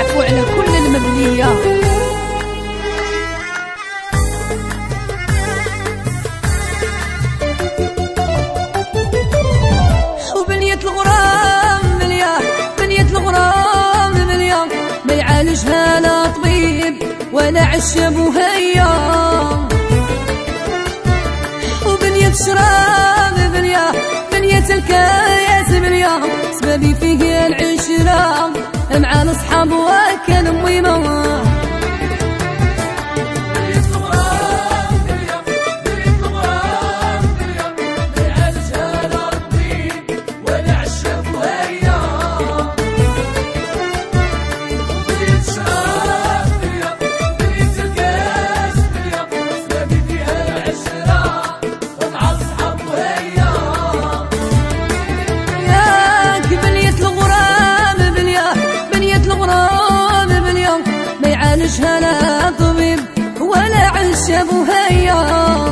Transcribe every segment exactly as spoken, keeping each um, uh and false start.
ويعفو على كل المبلية. وبنية الغرام مليا، بنية الغرام مليا، ما يعالجها لا طبيب ولا عشب وهيا. وبنية الشراب بنيا، بنية الكاس بنيا، سببي فيه العشرة مع الأصحاب وكان ميمة. يعالجها لا طبيب ولا عشب وهيا.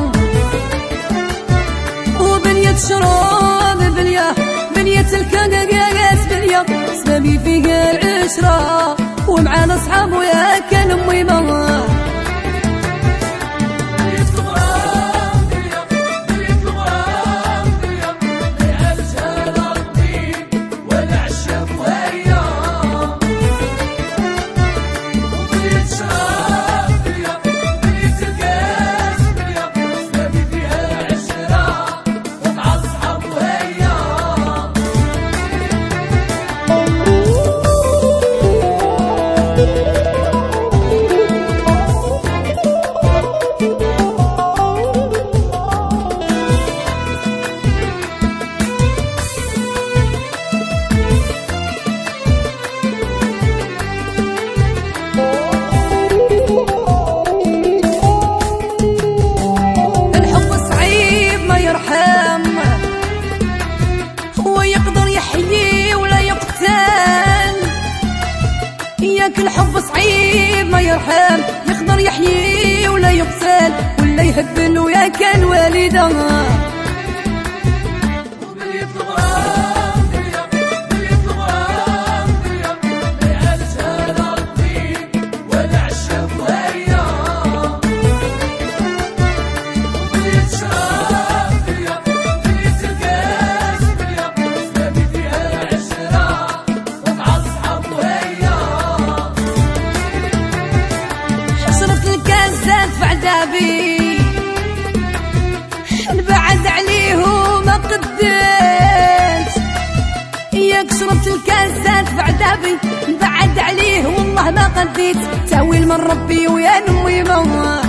وبنية شراب بنية، بنية الكاس بنية، سببي فيه العشرة ومع الأصحاب ويا كان ميمة. الحب صعيب ما يرحم، يقدر يحيي ولا يقتل ولا يهبن ويا كان والده. نبعد عليه وما قدرت، ياك شربت الكاسات في عذابي، نبعد عليه والله ما قديت، تاويل من ربي ويا نمي موه.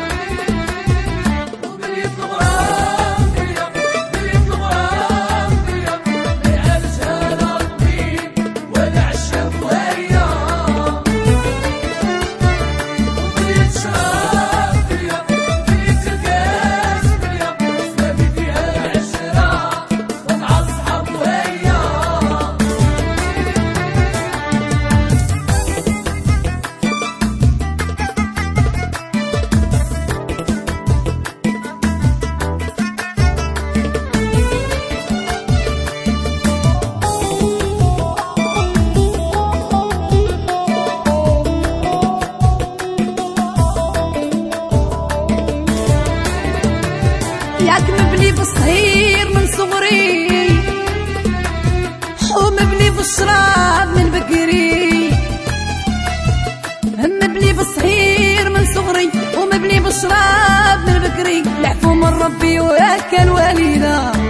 ياك مبني بالصهير من صغري، ومبني بالشراب من بكري، مبني بالصهير من صغري ومبني بالشراب من بكري، العفو من ربي وياك الوليدة.